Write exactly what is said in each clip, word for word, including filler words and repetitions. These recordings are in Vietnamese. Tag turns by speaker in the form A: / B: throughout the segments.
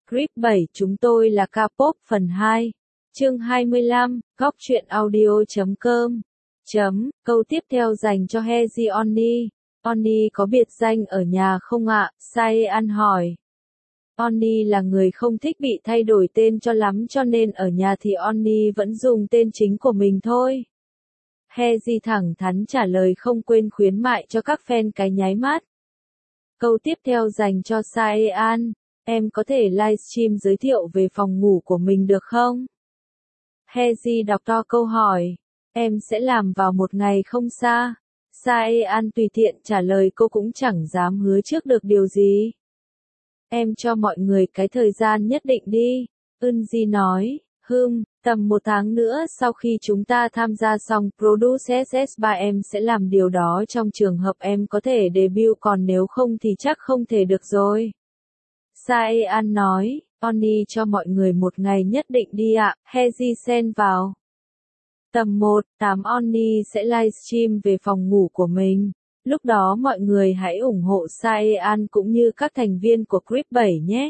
A: Clip bảy chúng tôi là K-pop phần hai. Chương hai mươi lăm, góc truyện audio chấm com. Chấm, câu tiếp theo dành cho Haeji Onni. Onni có biệt danh ở nhà không ạ? Saean hỏi. Onni là người không thích bị thay đổi tên cho lắm cho nên ở nhà thì Onni vẫn dùng tên chính của mình thôi. Haeji thẳng thắn trả lời không quên khuyến mại cho các fan cái nháy mắt. Câu tiếp theo dành cho Saean. Em có thể livestream giới thiệu về phòng ngủ của mình được không? Haeji đọc to câu hỏi. Em sẽ làm vào một ngày không xa. Saean tùy tiện trả lời, cô cũng chẳng dám hứa trước được điều gì. Em cho mọi người cái thời gian nhất định đi. Eunji nói. Hừm, tầm một tháng nữa sau khi chúng ta tham gia xong Produce ét ét ba em sẽ làm điều đó trong trường hợp em có thể debut, còn nếu không thì chắc không thể được rồi. Saean nói, Onni cho mọi người một ngày nhất định đi ạ, Haeji xen vào. Tầm một, tám Onni sẽ livestream về phòng ngủ của mình. Lúc đó mọi người hãy ủng hộ Saean cũng như các thành viên của Clip bảy nhé.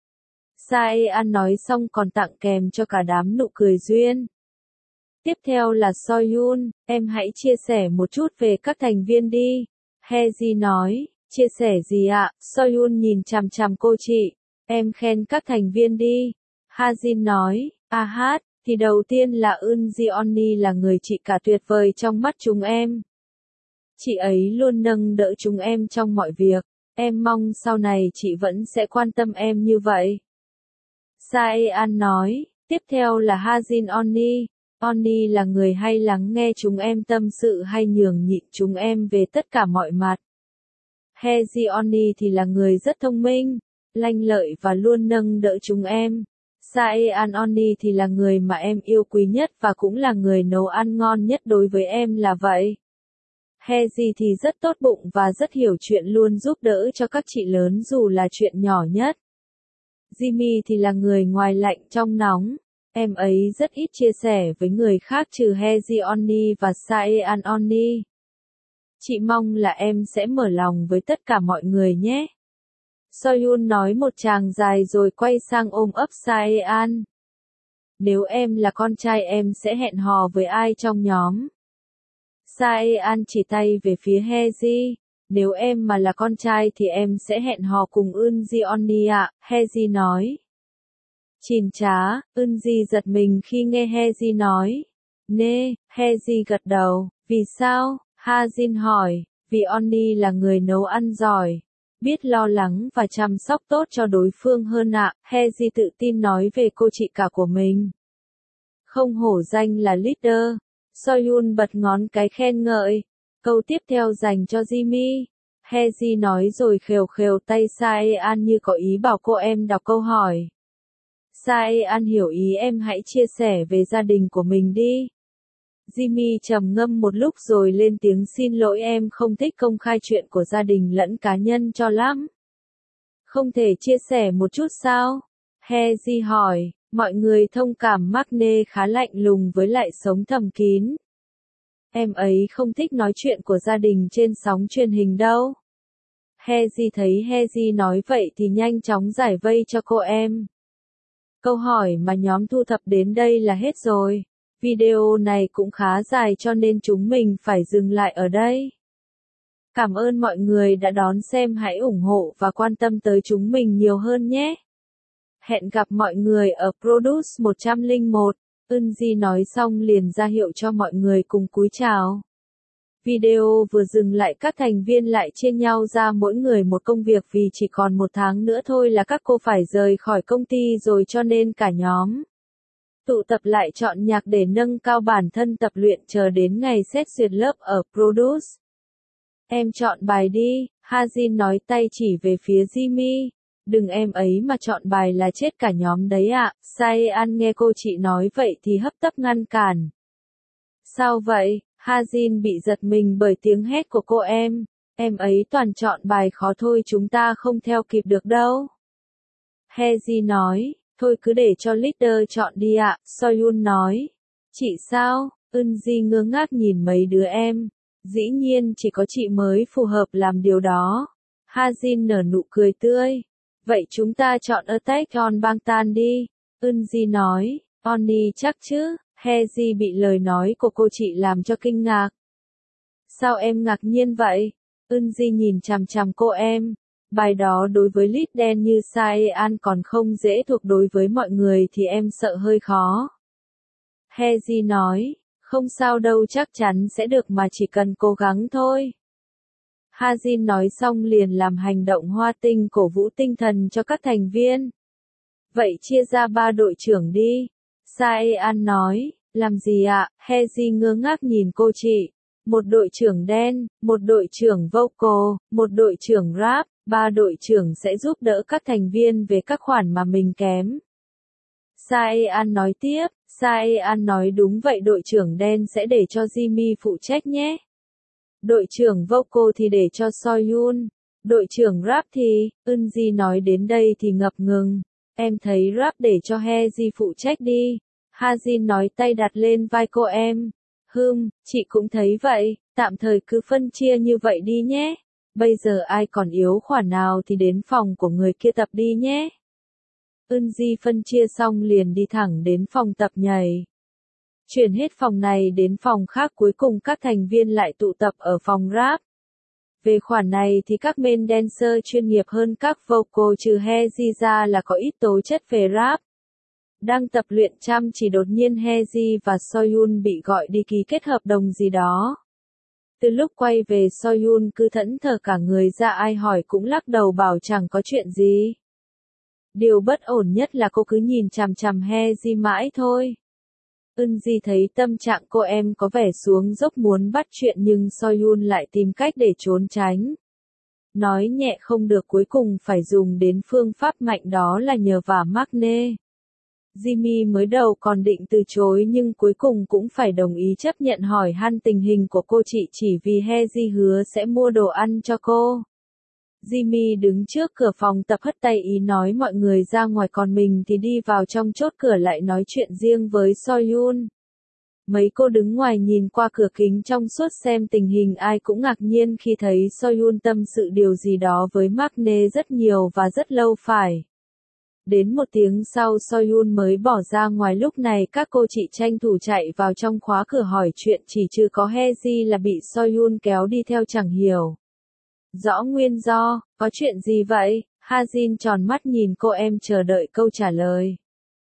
A: Saean nói xong còn tặng kèm cho cả đám nụ cười duyên. Tiếp theo là Soyun, em hãy chia sẻ một chút về các thành viên đi. Haeji nói, chia sẻ gì ạ? Soyun nhìn chằm chằm cô chị. Em khen các thành viên đi. Hajin nói, à hát, thì đầu tiên là Eunji Onni là người chị cả tuyệt vời trong mắt chúng em. Chị ấy luôn nâng đỡ chúng em trong mọi việc. Em mong sau này chị vẫn sẽ quan tâm em như vậy. Saean nói, tiếp theo là Hajin Onni. Onni là người hay lắng nghe chúng em tâm sự hay nhường nhịn chúng em về tất cả mọi mặt. Haeji Onni thì là người rất thông minh, lanh lợi và luôn nâng đỡ chúng em. Saean Onni thì là người mà em yêu quý nhất và cũng là người nấu ăn ngon nhất đối với em là vậy. Haeji thì rất tốt bụng và rất hiểu chuyện, luôn giúp đỡ cho các chị lớn dù là chuyện nhỏ nhất. Jimmy thì là người ngoài lạnh trong nóng. Em ấy rất ít chia sẻ với người khác trừ Haeji Onni và Saean Onni. Chị mong là em sẽ mở lòng với tất cả mọi người nhé. Soyun nói một tràng dài rồi quay sang ôm ấp Saean. Nếu em là con trai em sẽ hẹn hò với ai trong nhóm? Saean chỉ tay về phía Haeji. Nếu em mà là con trai thì em sẽ hẹn hò cùng Eunji Onni ạ, Haeji nói. Chìn chá, Eunji giật mình khi nghe Haeji nói. Nê, Haeji gật đầu. Vì sao? Hajin hỏi. Vì Onni là người nấu ăn giỏi, biết lo lắng và chăm sóc tốt cho đối phương hơn ạ, Haeji tự tin nói về cô chị cả của mình. Không hổ danh là leader. Soyun bật ngón cái khen ngợi. Câu tiếp theo dành cho Jimmy. Haeji nói rồi khều khều tay Saean như có ý bảo cô em đọc câu hỏi. Saean hiểu ý em, hãy chia sẻ về gia đình của mình đi. Jimmy trầm ngâm một lúc rồi lên tiếng, xin lỗi em không thích công khai chuyện của gia đình lẫn cá nhân cho lắm. Không thể chia sẻ một chút sao? Haeji hỏi, mọi người thông cảm Maknae khá lạnh lùng với lại sống thầm kín. Em ấy không thích nói chuyện của gia đình trên sóng truyền hình đâu. Haeji thấy Haeji nói vậy thì nhanh chóng giải vây cho cô em. Câu hỏi mà nhóm thu thập đến đây là hết rồi. Video này cũng khá dài cho nên chúng mình phải dừng lại ở đây. Cảm ơn mọi người đã đón xem, hãy ủng hộ và quan tâm tới chúng mình nhiều hơn nhé. Hẹn gặp mọi người ở Produce một không một. Eunji nói xong liền ra hiệu cho mọi người cùng cúi chào. Video vừa dừng lại, các thành viên lại chia nhau ra mỗi người một công việc vì chỉ còn một tháng nữa thôi là các cô phải rời khỏi công ty rồi, cho nên cả nhóm tụ tập lại chọn nhạc để nâng cao bản thân, tập luyện chờ đến ngày xét duyệt lớp ở Produce. Em chọn bài đi, Hajin nói tay chỉ về phía Jimmy. Đừng em ấy mà chọn bài là chết cả nhóm đấy ạ. Saean nghe cô chị nói vậy thì hấp tấp ngăn cản. Sao vậy? Hajin bị giật mình bởi tiếng hét của cô em. Em ấy toàn chọn bài khó thôi, chúng ta không theo kịp được đâu. Haeji nói, thôi cứ để cho leader chọn đi ạ. Soyun nói, chị sao? Eunji ngơ ngác nhìn mấy đứa em. Dĩ nhiên chỉ có chị mới phù hợp làm điều đó. Hajin nở nụ cười tươi. Vậy chúng ta chọn Attack on Bangtan đi. Eunji nói, Oni chắc chứ, Haeji bị lời nói của cô chị làm cho kinh ngạc. Sao em ngạc nhiên vậy? Eunji nhìn chằm chằm cô em. Bài đó đối với lead đen như Saean còn không dễ thuộc, đối với mọi người thì em sợ hơi khó. Haeji nói, không sao đâu, chắc chắn sẽ được mà, chỉ cần cố gắng thôi. Hajin nói xong liền làm hành động hoa tinh cổ vũ tinh thần cho các thành viên. Vậy chia ra ba đội trưởng đi. Saean nói, làm gì ạ? Haeji ngơ ngác nhìn cô chị. Một đội trưởng đen, một đội trưởng vocal, một đội trưởng rap, ba đội trưởng sẽ giúp đỡ các thành viên về các khoản mà mình kém. Saean nói tiếp, Saean nói đúng vậy, đội trưởng đen sẽ để cho Jimmy phụ trách nhé. Đội trưởng vocal thì để cho Soyun. Đội trưởng rap thì, Eunji nói đến đây thì ngập ngừng. Em thấy rap để cho Haeji phụ trách đi. Hajin nói, tay đặt lên vai cô em. Hừm, chị cũng thấy vậy, tạm thời cứ phân chia như vậy đi nhé. Bây giờ ai còn yếu khoản nào thì đến phòng của người kia tập đi nhé. Eunji phân chia xong liền đi thẳng đến phòng tập nhảy. Chuyển hết phòng này đến phòng khác, cuối cùng các thành viên lại tụ tập ở phòng rap. Về khoản này thì các main dancer chuyên nghiệp hơn các vocal trừ Haeji ra là có ít tố chất về rap. Đang tập luyện chăm chỉ đột nhiên Haeji và Soyun bị gọi đi ký kết hợp đồng gì đó. Từ lúc quay về Soyun cứ thẫn thờ cả người ra, ai hỏi cũng lắc đầu bảo chẳng có chuyện gì. Điều bất ổn nhất là cô cứ nhìn chằm chằm Haeji mãi thôi. Eunji thấy tâm trạng cô em có vẻ xuống dốc muốn bắt chuyện nhưng Soyun lại tìm cách để trốn tránh. Nói nhẹ không được, cuối cùng phải dùng đến phương pháp mạnh, đó là nhờ vả Magne. Jimmy mới đầu còn định từ chối nhưng cuối cùng cũng phải đồng ý chấp nhận hỏi han tình hình của cô chị chỉ vì Haeji hứa sẽ mua đồ ăn cho cô. Jimmy đứng trước cửa phòng tập hất tay ý nói mọi người ra ngoài, còn mình thì đi vào trong, chốt cửa lại nói chuyện riêng với Soyun. Mấy cô đứng ngoài nhìn qua cửa kính trong suốt xem tình hình, ai cũng ngạc nhiên khi thấy Soyun tâm sự điều gì đó với Magne rất nhiều và rất lâu phải. Đến một tiếng sau Soyun mới bỏ ra ngoài, lúc này các cô chị tranh thủ chạy vào trong khóa cửa hỏi chuyện, chỉ trừ có Haeji là bị Soyun kéo đi theo chẳng hiểu rõ nguyên do. Có chuyện gì vậy? Hajin tròn mắt nhìn cô em chờ đợi câu trả lời.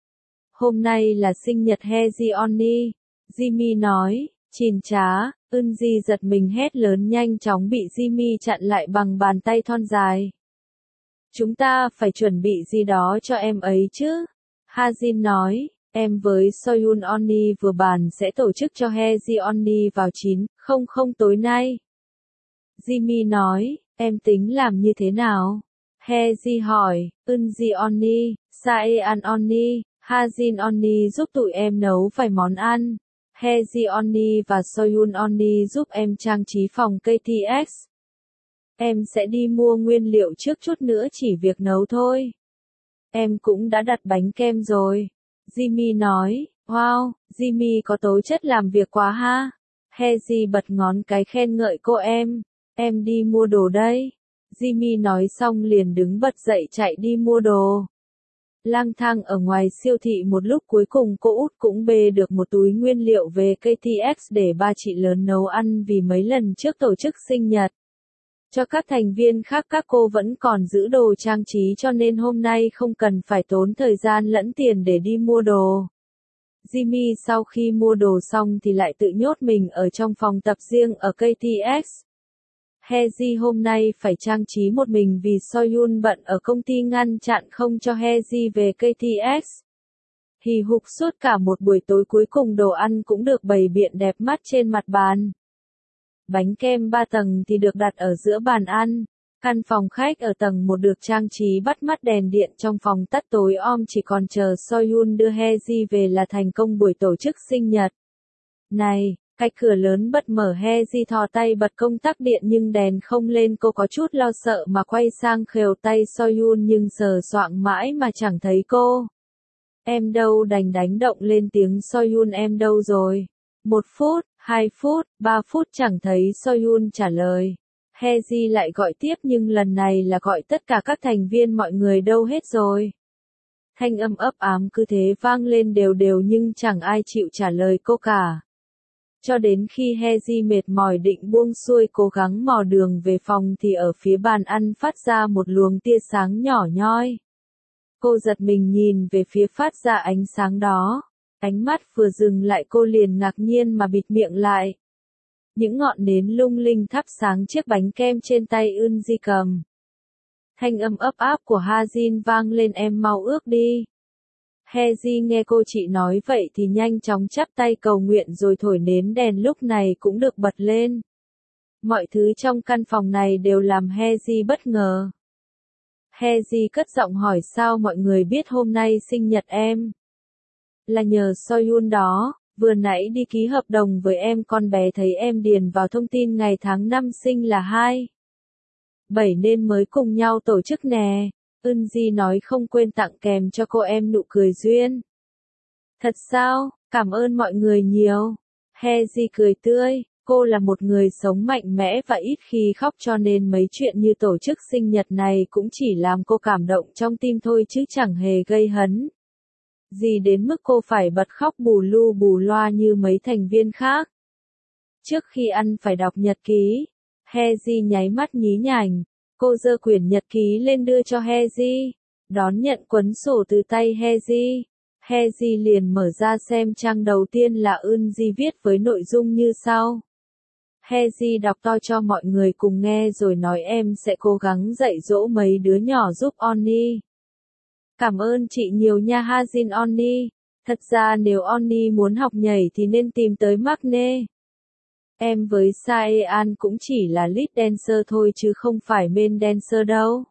A: Hôm nay là sinh nhật Haejeon. Jimmy nói, chìn chá. Eunji giật mình hét lớn, nhanh chóng bị Jimmy chặn lại bằng bàn tay thon dài. Chúng ta phải chuẩn bị gì đó cho em ấy chứ? Hajin nói, em với Soyun Oni vừa bàn sẽ tổ chức cho Haejeon vào chín không không tối nay. Jimmy nói, em tính làm như thế nào? Haeji hỏi, Eunji Oni, Saean Oni, Hajin Oni giúp tụi em nấu vài món ăn. Haeji Oni và Soyun Oni giúp em trang trí phòng ca tê ét. Em sẽ đi mua nguyên liệu trước, chút nữa chỉ việc nấu thôi. Em cũng đã đặt bánh kem rồi. Jimmy nói, wow, Jimmy có tố chất làm việc quá ha. Haeji bật ngón cái khen ngợi cô em. Em đi mua đồ đây. Jimmy nói xong liền đứng bật dậy chạy đi mua đồ. Lang thang ở ngoài siêu thị một lúc, cuối cùng cô út cũng bê được một túi nguyên liệu về ca tê ét để ba chị lớn nấu ăn, vì mấy lần trước tổ chức sinh nhật cho các thành viên khác các cô vẫn còn giữ đồ trang trí, cho nên hôm nay không cần phải tốn thời gian lẫn tiền để đi mua đồ. Jimmy sau khi mua đồ xong thì lại tự nhốt mình ở trong phòng tập riêng ở ca tê ét. Haeji hôm nay phải trang trí một mình vì Soyun bận ở công ty ngăn chặn không cho Haeji về ca tê ét. Hì hục suốt cả một buổi tối, cuối cùng đồ ăn cũng được bày biện đẹp mắt trên mặt bàn. Bánh kem ba tầng thì được đặt ở giữa bàn ăn. Căn phòng khách ở tầng một được trang trí bắt mắt, đèn điện trong phòng tắt tối om, chỉ còn chờ Soyun đưa Haeji về là thành công buổi tổ chức sinh nhật. Này, cái cửa lớn bật mở, Haeji thò tay bật công tắc điện nhưng đèn không lên, cô có chút lo sợ mà quay sang khều tay Soyun nhưng sờ soạng mãi mà chẳng thấy cô. Em đâu, đành đánh động lên tiếng Soyun, em đâu rồi? Một phút, hai phút, ba phút chẳng thấy Soyun trả lời. Hezi lại gọi tiếp nhưng lần này là gọi tất cả các thành viên mọi người đâu hết rồi. Thanh âm ấp ám cứ thế vang lên đều đều nhưng chẳng ai chịu trả lời cô cả. Cho đến khi Hezi mệt mỏi định buông xuôi cố gắng mò đường về phòng thì ở phía bàn ăn phát ra một luồng tia sáng nhỏ nhoi. Cô giật mình nhìn về phía phát ra ánh sáng đó. Ánh mắt vừa dừng lại cô liền ngạc nhiên mà bịt miệng lại. Những ngọn nến lung linh thắp sáng chiếc bánh kem trên tay Eunji cầm. Thanh âm ấp áp của Hajin vang lên em mau ước đi. Hezi nghe cô chị nói vậy thì nhanh chóng chắp tay cầu nguyện rồi thổi nến đèn lúc này cũng được bật lên. Mọi thứ trong căn phòng này đều làm Hezi bất ngờ. Hezi cất giọng hỏi sao mọi người biết hôm nay sinh nhật em. Là nhờ Soyun đó, vừa nãy đi ký hợp đồng với em con bé thấy em điền vào thông tin ngày tháng năm sinh là hai bảy nên mới cùng nhau tổ chức nè. Eunji nói không quên tặng kèm cho cô em nụ cười duyên. Thật sao, cảm ơn mọi người nhiều. Hezi cười tươi, cô là một người sống mạnh mẽ và ít khi khóc cho nên mấy chuyện như tổ chức sinh nhật này cũng chỉ làm cô cảm động trong tim thôi chứ chẳng hề gây hấn. Gì đến mức cô phải bật khóc bù lu bù loa như mấy thành viên khác. Trước khi ăn phải đọc nhật ký, Hezi nháy mắt nhí nhảnh. Cô giơ quyển nhật ký lên đưa cho Hezi, đón nhận cuốn sổ từ tay Hezi. Hezi liền mở ra xem trang đầu tiên là Eunji viết với nội dung như sau. Hezi đọc to cho mọi người cùng nghe rồi nói em sẽ cố gắng dạy dỗ mấy đứa nhỏ giúp Oni. Cảm ơn chị nhiều nha Hajin Oni. Thật ra nếu Oni muốn học nhảy thì nên tìm tới Maknae. Em với Saean cũng chỉ là lead dancer thôi chứ không phải main dancer đâu.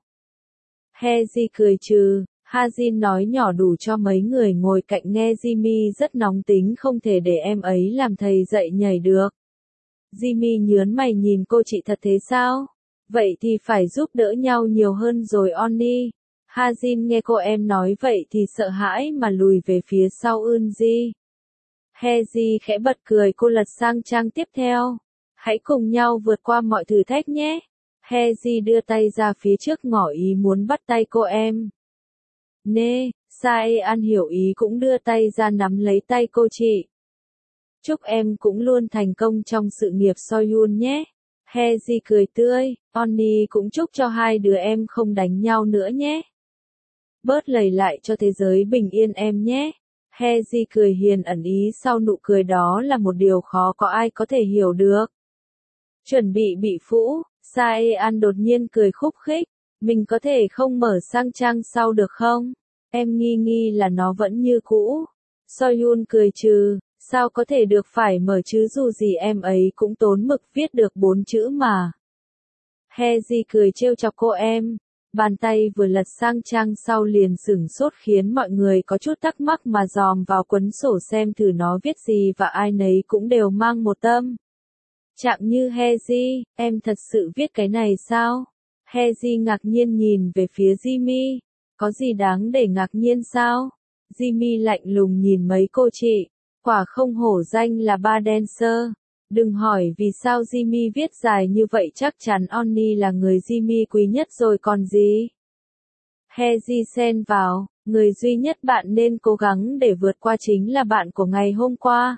A: Hezi cười trừ, Hajin nói nhỏ đủ cho mấy người ngồi cạnh nghe Jimmy rất nóng tính không thể để em ấy làm thầy dạy nhảy được. Jimmy nhớn mày nhìn cô chị thật thế sao? Vậy thì phải giúp đỡ nhau nhiều hơn rồi Oni. Hajin nghe cô em nói vậy thì sợ hãi mà lùi về phía sau Eunji. Hezi khẽ bật cười cô lật sang trang tiếp theo. Hãy cùng nhau vượt qua mọi thử thách nhé. Hezi đưa tay ra phía trước ngỏ ý muốn bắt tay cô em. Nê, Saean hiểu ý cũng đưa tay ra nắm lấy tay cô chị. Chúc em cũng luôn thành công trong sự nghiệp Soyun nhé. Hezi cười tươi, Oni cũng chúc cho hai đứa em không đánh nhau nữa nhé. Bớt lầy lại cho thế giới bình yên em nhé. Hezi cười hiền ẩn ý sau nụ cười đó là một điều khó có ai có thể hiểu được. Chuẩn bị bị phũ, Saean đột nhiên cười khúc khích. Mình có thể không mở sang trang sau được không? Em nghi nghi là nó vẫn như cũ. Soyun cười trừ, sao có thể được phải mở chứ dù gì em ấy cũng tốn mực viết được bốn chữ mà. Hezi cười trêu chọc cô em. Bàn tay vừa lật sang trang sau liền sửng sốt khiến mọi người có chút thắc mắc mà dòm vào cuốn sổ xem thử nó viết gì và ai nấy cũng đều mang một tâm trạng như Hezi, em thật sự viết cái này sao? Hezi ngạc nhiên nhìn về phía Jimmy, có gì đáng để ngạc nhiên sao? Jimmy lạnh lùng nhìn mấy cô chị, quả không hổ danh là ba dancer. Đừng hỏi vì sao Jimmy viết dài như vậy chắc chắn Oni là người Jimmy quý nhất rồi còn gì. Hezi xen vào, người duy nhất bạn nên cố gắng để vượt qua chính là bạn của ngày hôm qua.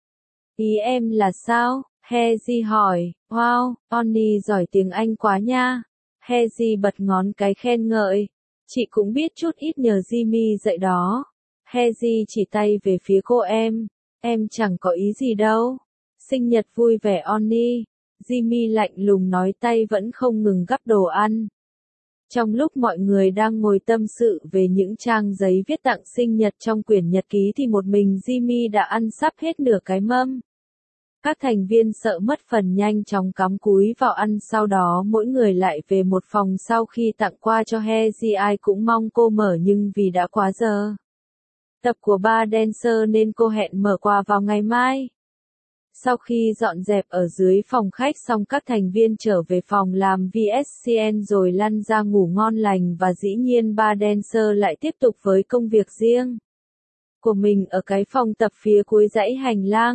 A: Ý em là sao? Hezi hỏi, wow, Oni giỏi tiếng Anh quá nha. Hezi bật ngón cái khen ngợi. Chị cũng biết chút ít nhờ Jimmy dạy đó. Hezi chỉ tay về phía cô em. Em chẳng có ý gì đâu. Sinh nhật vui vẻ Oni. Jimmy lạnh lùng nói tay vẫn không ngừng gắp đồ ăn. Trong lúc mọi người đang ngồi tâm sự về những trang giấy viết tặng sinh nhật trong quyển nhật ký thì một mình Jimmy đã ăn sắp hết nửa cái mâm. Các thành viên sợ mất phần nhanh chóng cắm cúi vào ăn sau đó mỗi người lại về một phòng sau khi tặng quà cho Hezi ai cũng mong cô mở nhưng vì đã quá giờ tập của ba dancer nên cô hẹn mở quà vào ngày mai. Sau khi dọn dẹp ở dưới phòng khách xong các thành viên trở về phòng làm vê ét xê en rồi lăn ra ngủ ngon lành và dĩ nhiên ba dancer lại tiếp tục với công việc riêng của mình ở cái phòng tập phía cuối dãy hành lang.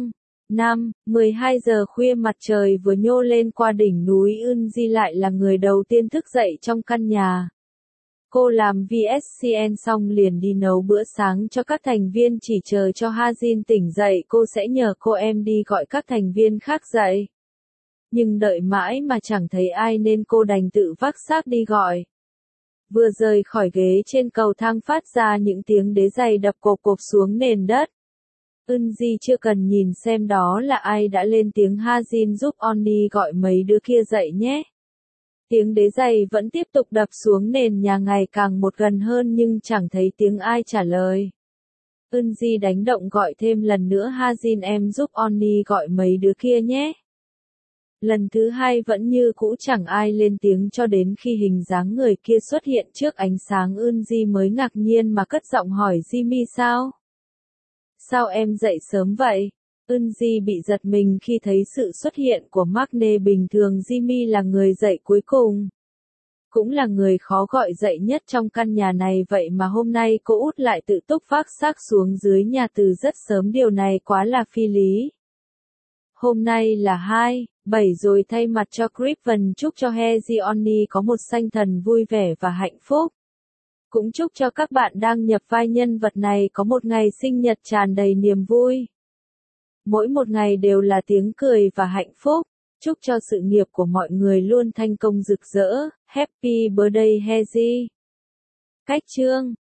A: Năm, mười hai giờ khuya mặt trời vừa nhô lên qua đỉnh núi Eunji lại là người đầu tiên thức dậy trong căn nhà. Cô làm vê ét xê en xong liền đi nấu bữa sáng cho các thành viên, chỉ chờ cho Hajin tỉnh dậy cô sẽ nhờ cô em đi gọi các thành viên khác dậy. Nhưng đợi mãi mà chẳng thấy ai nên cô đành tự vác xác đi gọi. Vừa rời khỏi ghế trên cầu thang phát ra những tiếng đế giày đập cộp cộp xuống nền đất. Eunji chưa cần nhìn xem đó là ai đã lên tiếng Hajin giúp Onni gọi mấy đứa kia dậy nhé. Tiếng đế giày vẫn tiếp tục đập xuống nền nhà ngày càng một gần hơn nhưng chẳng thấy tiếng ai trả lời. Eunji đánh động gọi thêm lần nữa Hajin em giúp Onni gọi mấy đứa kia nhé. Lần thứ hai vẫn như cũ chẳng ai lên tiếng cho đến khi hình dáng người kia xuất hiện trước ánh sáng. Eunji mới ngạc nhiên mà cất giọng hỏi Jimmy sao? Sao em dậy sớm vậy? Eunji bị giật mình khi thấy sự xuất hiện của Magne. Bình thường Jimmy là người dậy cuối cùng. Cũng là người khó gọi dậy nhất trong căn nhà này, vậy mà hôm nay cô út lại tự túc vác xác xuống dưới nhà từ rất sớm, điều này quá là phi lý. Hôm nay là hai, bảy rồi, thay mặt cho Griffin chúc cho Hyeon có một sanh thần vui vẻ và hạnh phúc. Cũng chúc cho các bạn đang nhập vai nhân vật này có một ngày sinh nhật tràn đầy niềm vui. Mỗi một ngày đều là tiếng cười và hạnh phúc. Chúc cho sự nghiệp của mọi người luôn thành công rực rỡ. Happy birthday Hezi. Cách chương